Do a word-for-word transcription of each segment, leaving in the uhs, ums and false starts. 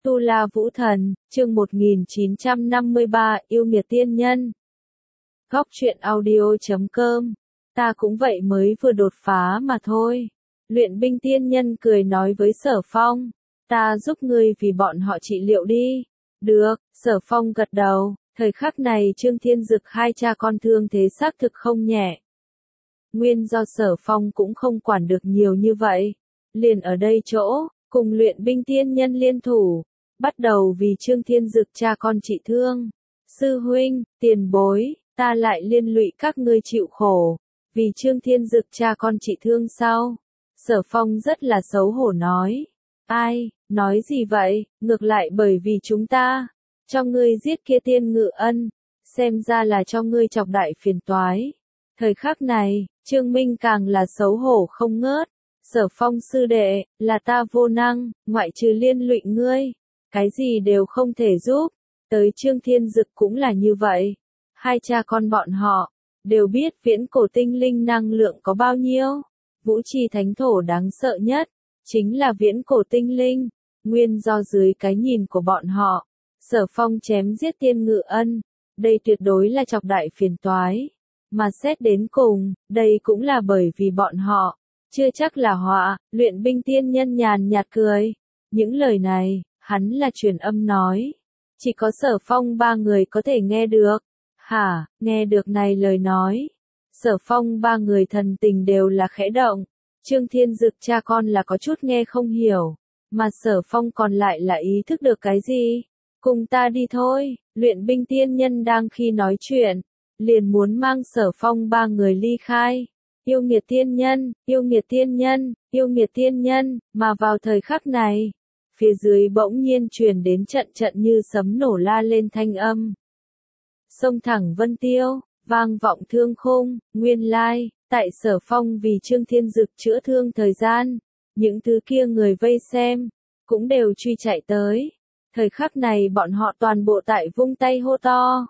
Tu La Vũ Thần, chương một nghìn chín trăm năm mươi ba, yêu nghiệt tiên nhân. Góc truyện audio chấm com. Ta cũng vậy mới vừa đột phá mà thôi. Luyện binh tiên nhân cười nói với Sở Phong. Ta giúp ngươi vì bọn họ trị liệu đi. Được, Sở Phong gật đầu. Thời khắc này Trương Thiên Dực hai cha con thương thế xác thực không nhẹ. Nguyên do Sở Phong cũng không quản được nhiều như vậy. Liền ở đây chỗ, cùng luyện binh tiên nhân liên thủ. Bắt đầu vì Trương Thiên Dực cha con trị thương. Sư huynh, tiền bối, ta lại liên lụy các ngươi chịu khổ. Vì Trương Thiên Dực cha con trị thương sao? Sở Phong rất là xấu hổ nói. Ai, nói gì vậy, ngược lại bởi vì chúng ta. Cho ngươi giết kia tiên ngự ân. Xem ra là cho ngươi chọc đại phiền toái. Thời khắc này, Trương Minh càng là xấu hổ không ngớt. Sở Phong sư đệ, là ta vô năng, ngoại trừ liên lụy ngươi. Cái gì đều không thể giúp, tới Trương Thiên Dực cũng là như vậy. Hai cha con bọn họ, đều biết viễn cổ tinh linh năng lượng có bao nhiêu. Vũ Trì Thánh Thổ đáng sợ nhất, chính là viễn cổ tinh linh. Nguyên do dưới cái nhìn của bọn họ, Sở Phong chém giết tiên ngự ân, đây tuyệt đối là chọc đại phiền toái. Mà xét đến cùng, đây cũng là bởi vì bọn họ, chưa chắc là họa. Luyện binh tiên nhân nhàn nhạt cười. Những lời này, hắn là truyền âm nói. Chỉ có Sở Phong ba người có thể nghe được. Hả, nghe được này lời nói. Sở Phong ba người thần tình đều là khẽ động. Trương Thiên Dực cha con là có chút nghe không hiểu. Mà Sở Phong còn lại là ý thức được cái gì? Cùng ta đi thôi. Luyện binh tiên nhân đang khi nói chuyện. Liền muốn mang Sở Phong ba người ly khai. Yêu nghiệt tiên nhân, yêu nghiệt tiên nhân, yêu nghiệt tiên nhân. Mà vào thời khắc này, phía dưới bỗng nhiên truyền đến trận trận như sấm nổ la lên thanh âm. Sông thẳng vân tiêu, vang vọng thương khung, nguyên lai, tại Sở Phong vì Trương Thiên Dực chữa thương thời gian, những thứ kia người vây xem, cũng đều truy chạy tới. Thời khắc này bọn họ toàn bộ tại vung tay hô to.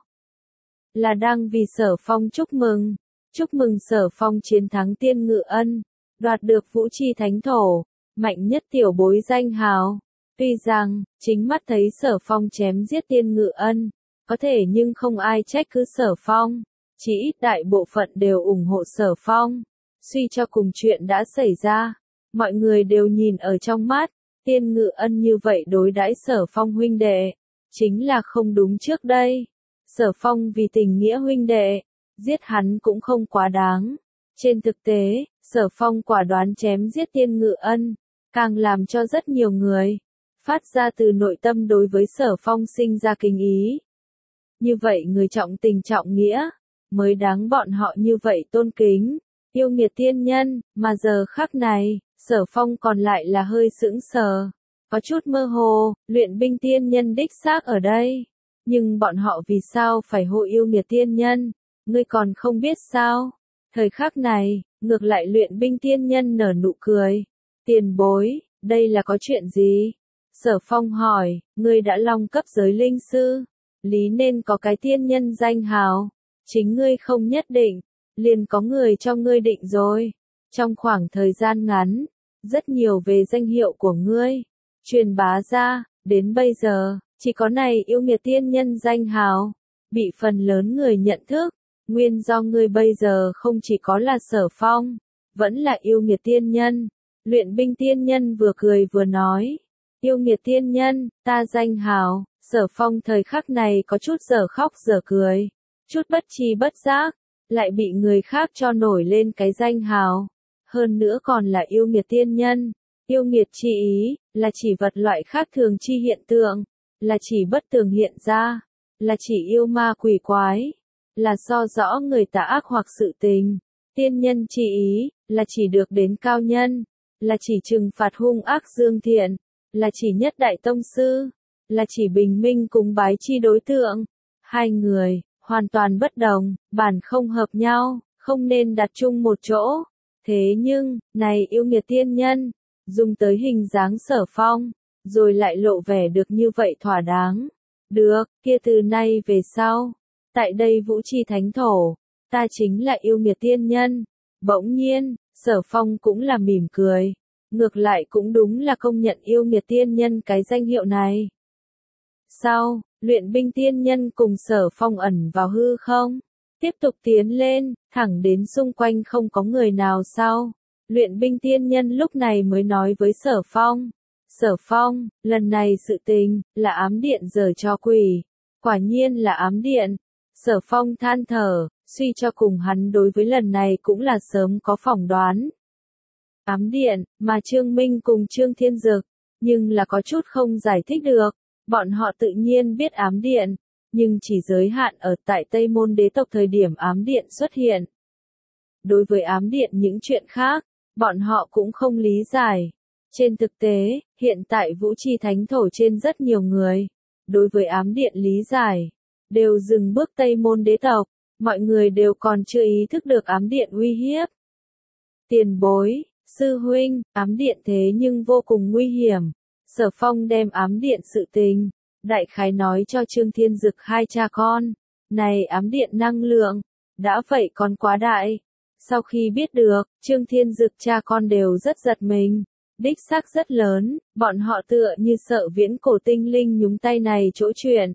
Là đang vì Sở Phong chúc mừng, chúc mừng Sở Phong chiến thắng tiên ngự ân, đoạt được Vũ Trì Thánh Thổ, mạnh nhất tiểu bối danh hào. Tuy rằng, chính mắt thấy Sở Phong chém giết tiên ngự ân, có thể nhưng không ai trách cứ Sở Phong, chỉ ít đại bộ phận đều ủng hộ Sở Phong. Suy cho cùng chuyện đã xảy ra, mọi người đều nhìn ở trong mắt, tiên ngự ân như vậy đối đãi Sở Phong huynh đệ, chính là không đúng trước đây. Sở Phong vì tình nghĩa huynh đệ, giết hắn cũng không quá đáng. Trên thực tế, Sở Phong quả đoán chém giết tiên ngự ân, càng làm cho rất nhiều người phát ra từ nội tâm đối với Sở Phong sinh ra kính ý. Như vậy người trọng tình trọng nghĩa, mới đáng bọn họ như vậy tôn kính, yêu nghiệt tiên nhân. Mà giờ khắc này, Sở Phong còn lại là hơi sững sờ, có chút mơ hồ. Luyện binh tiên nhân đích xác ở đây, nhưng bọn họ vì sao phải hộ yêu nghiệt tiên nhân, ngươi còn không biết sao? Thời khắc này, ngược lại luyện binh tiên nhân nở nụ cười. Tiền bối, đây là có chuyện gì? Sở Phong hỏi, ngươi đã long cấp giới linh sư, lý nên có cái tiên nhân danh hào, chính ngươi không nhất định, liền có người cho ngươi định rồi. Trong khoảng thời gian ngắn, rất nhiều về danh hiệu của ngươi truyền bá ra, đến bây giờ, chỉ có này yêu nghiệt tiên nhân danh hào bị phần lớn người nhận thức. Nguyên do ngươi bây giờ không chỉ có là Sở Phong, vẫn là yêu nghiệt tiên nhân. Luyện binh tiên nhân vừa cười vừa nói. Yêu nghiệt tiên nhân, ta danh hào. Sở Phong thời khắc này có chút dở khóc dở cười, chút bất tri bất giác, lại bị người khác cho nổi lên cái danh hào. Hơn nữa còn là yêu nghiệt tiên nhân. Yêu nghiệt chi ý, là chỉ vật loại khác thường chi hiện tượng, là chỉ bất tường hiện ra, là chỉ yêu ma quỷ quái, là so rõ người tà ác hoặc sự tình. Tiên nhân chi ý, là chỉ được đến cao nhân, là chỉ trừng phạt hung ác dương thiện, là chỉ nhất đại tông sư, là chỉ bình minh cúng bái chi đối tượng. Hai người, hoàn toàn bất đồng, bản không hợp nhau, không nên đặt chung một chỗ. Thế nhưng, này yêu nghiệt tiên nhân, dùng tới hình dáng Sở Phong, rồi lại lộ vẻ được như vậy thỏa đáng. Được, kia từ nay về sau, tại đây Vũ Trì Thánh Thổ, ta chính là yêu nghiệt tiên nhân. Bỗng nhiên, Sở Phong cũng là mỉm cười. Ngược lại cũng đúng là công nhận yêu nghiệt tiên nhân cái danh hiệu này. Sau, luyện binh tiên nhân cùng Sở Phong ẩn vào hư không, tiếp tục tiến lên, thẳng đến xung quanh không có người nào sau. Luyện binh tiên nhân lúc này mới nói với Sở Phong. Sở Phong, lần này sự tình, là ám điện giở trò quỷ. Quả nhiên là ám điện. Sở Phong than thở, suy cho cùng hắn đối với lần này cũng là sớm có phỏng đoán. Ám điện, mà Trương Minh cùng Trương Thiên Dực, nhưng là có chút không giải thích được. Bọn họ tự nhiên biết ám điện, nhưng chỉ giới hạn ở tại Tây Môn đế tộc thời điểm ám điện xuất hiện. Đối với ám điện những chuyện khác, bọn họ cũng không lý giải. Trên thực tế, hiện tại Vũ Chi Thánh Thổ trên rất nhiều người, đối với ám điện lý giải, đều dừng bước Tây Môn đế tộc, mọi người đều còn chưa ý thức được ám điện uy hiếp. Tiền bối, sư huynh, ám điện thế nhưng vô cùng nguy hiểm. Sở Phong đem ám điện sự tình, đại khái nói cho Trương Thiên Dực hai cha con. Này ám điện năng lượng, đã vậy còn quá đại. Sau khi biết được, Trương Thiên Dực cha con đều rất giật mình. Đích xác rất lớn, bọn họ tựa như sợ viễn cổ tinh linh nhúng tay này chỗ chuyện.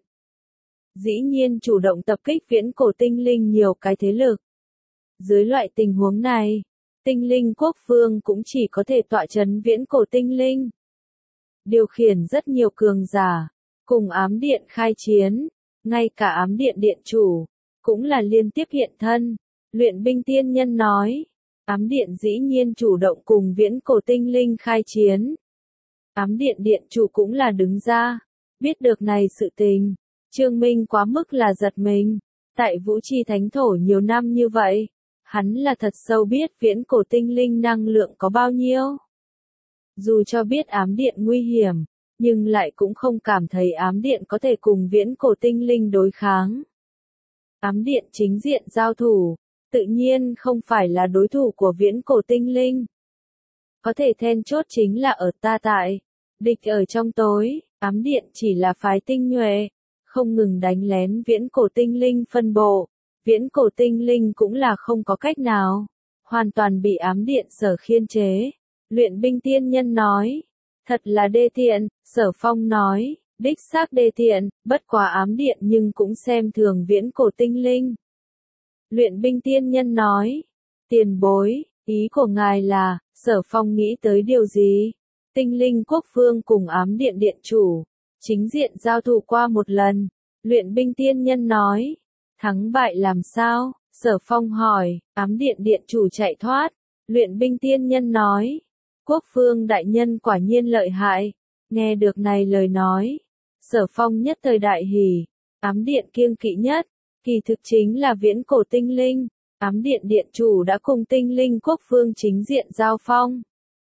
Dĩ nhiên chủ động tập kích viễn cổ tinh linh nhiều cái thế lực. Dưới loại tình huống này, tinh linh quốc vương cũng chỉ có thể tọa chấn viễn cổ tinh linh. Điều khiển rất nhiều cường giả, cùng ám điện khai chiến, ngay cả ám điện điện chủ, cũng là liên tiếp hiện thân. Luyện binh tiên nhân nói, ám điện dĩ nhiên chủ động cùng viễn cổ tinh linh khai chiến. Ám điện điện chủ cũng là đứng ra, biết được này sự tình, Trương Minh quá mức là giật mình. Tại Vũ Chi Thánh Thổ nhiều năm như vậy, hắn là thật sâu biết viễn cổ tinh linh năng lượng có bao nhiêu. Dù cho biết ám điện nguy hiểm, nhưng lại cũng không cảm thấy ám điện có thể cùng viễn cổ tinh linh đối kháng. Ám điện chính diện giao thủ, tự nhiên không phải là đối thủ của viễn cổ tinh linh. Có thể then chốt chính là ở ta tại, địch ở trong tối, ám điện chỉ là phái tinh nhuệ, không ngừng đánh lén viễn cổ tinh linh phân bộ. Viễn cổ tinh linh cũng là không có cách nào, hoàn toàn bị ám điện sở khiên chế. Luyện binh tiên nhân nói, thật là đê tiện. Sở Phong nói, đích xác đê tiện, bất quá ám điện nhưng cũng xem thường viễn cổ tinh linh. Luyện binh tiên nhân nói, tiền bối, ý của ngài là, Sở Phong nghĩ tới điều gì? Tinh linh quốc vương cùng ám điện điện chủ, chính diện giao thủ qua một lần. Luyện binh tiên nhân nói, thắng bại làm sao? Sở Phong hỏi, ám điện điện chủ chạy thoát. Luyện binh tiên nhân nói, quốc vương đại nhân quả nhiên lợi hại. Nghe được này lời nói, Sở Phong nhất thời đại hỉ. Ám điện kiêng kỵ nhất, kỳ thực chính là viễn cổ tinh linh. Ám điện điện chủ đã cùng tinh linh quốc vương chính diện giao phong.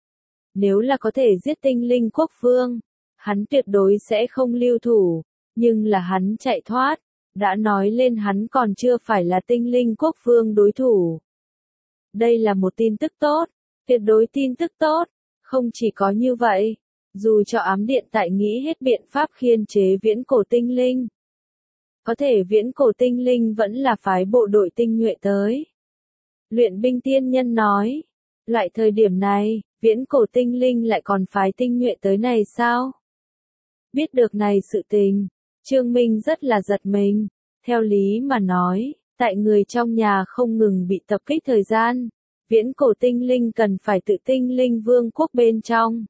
Nếu là có thể giết tinh linh quốc vương, hắn tuyệt đối sẽ không lưu thủ. Nhưng là hắn chạy thoát, đã nói lên hắn còn chưa phải là tinh linh quốc vương đối thủ. Đây là một tin tức tốt, tuyệt đối tin tức tốt. Không chỉ có như vậy, dù cho ám điện tại nghĩ hết biện pháp khiên chế viễn cổ tinh linh, có thể viễn cổ tinh linh vẫn là phái bộ đội tinh nhuệ tới. Luyện binh tiên nhân nói, loại thời điểm này, viễn cổ tinh linh lại còn phái tinh nhuệ tới này sao? Biết được này sự tình, Trương Minh rất là giật mình. Theo lý mà nói, tại người trong nhà không ngừng bị tập kích thời gian, viễn cổ tinh linh cần phải tự tinh linh vương quốc bên trong.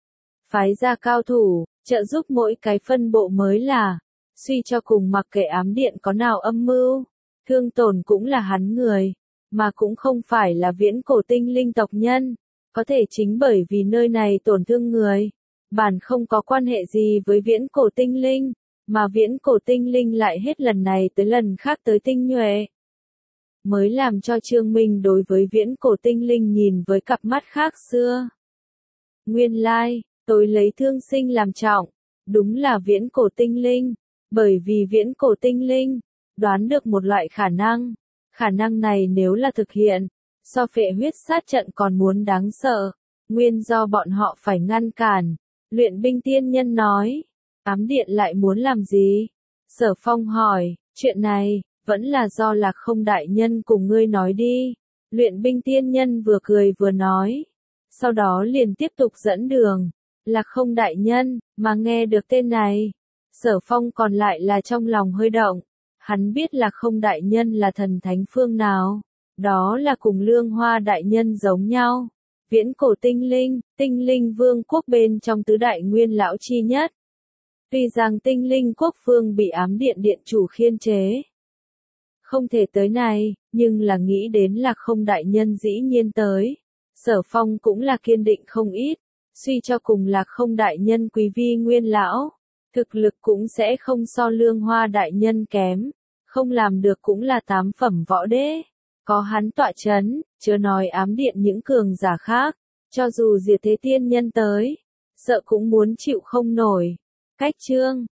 Phái ra cao thủ, trợ giúp mỗi cái phân bộ mới là, suy cho cùng mặc kệ ám điện có nào âm mưu, thương tổn cũng là hắn người, mà cũng không phải là viễn cổ tinh linh tộc nhân, có thể chính bởi vì nơi này tổn thương người, bản không có quan hệ gì với viễn cổ tinh linh, mà viễn cổ tinh linh lại hết lần này tới lần khác tới tinh nhuệ. Mới làm cho Trương Minh đối với viễn cổ tinh linh nhìn với cặp mắt khác xưa. Nguyên lai, like, tôi lấy thương sinh làm trọng, đúng là viễn cổ tinh linh, bởi vì viễn cổ tinh linh, đoán được một loại khả năng, khả năng này nếu là thực hiện, so phệ huyết sát trận còn muốn đáng sợ, nguyên do bọn họ phải ngăn cản. Luyện binh tiên nhân nói, ám điện lại muốn làm gì? Sở Phong hỏi, chuyện này, vẫn là do Lạc Không đại nhân cùng ngươi nói đi. Luyện binh tiên nhân vừa cười vừa nói, sau đó liền tiếp tục dẫn đường. Lạc Không đại nhân, mà nghe được tên này, Sở Phong còn lại là trong lòng hơi động. Hắn biết Lạc Không đại nhân là thần thánh phương nào. Đó là cùng Lương Hoa đại nhân giống nhau. Viễn cổ tinh linh, tinh linh vương quốc bên trong tứ đại nguyên lão chi nhất. Tuy rằng tinh linh quốc vương bị ám điện điện chủ khiên chế. Không thể tới này, nhưng là nghĩ đến Lạc Không đại nhân dĩ nhiên tới. Sở Phong cũng là kiên định không ít. Suy cho cùng Lạc Không đại nhân quý vi nguyên lão. Thực lực cũng sẽ không so Lương Hoa đại nhân kém. Không làm được cũng là tám phẩm võ đế. Có hắn tọa chấn, chưa nói ám điện những cường giả khác. Cho dù Diệt Thế Tiên Nhân tới, sợ cũng muốn chịu không nổi. Cách chương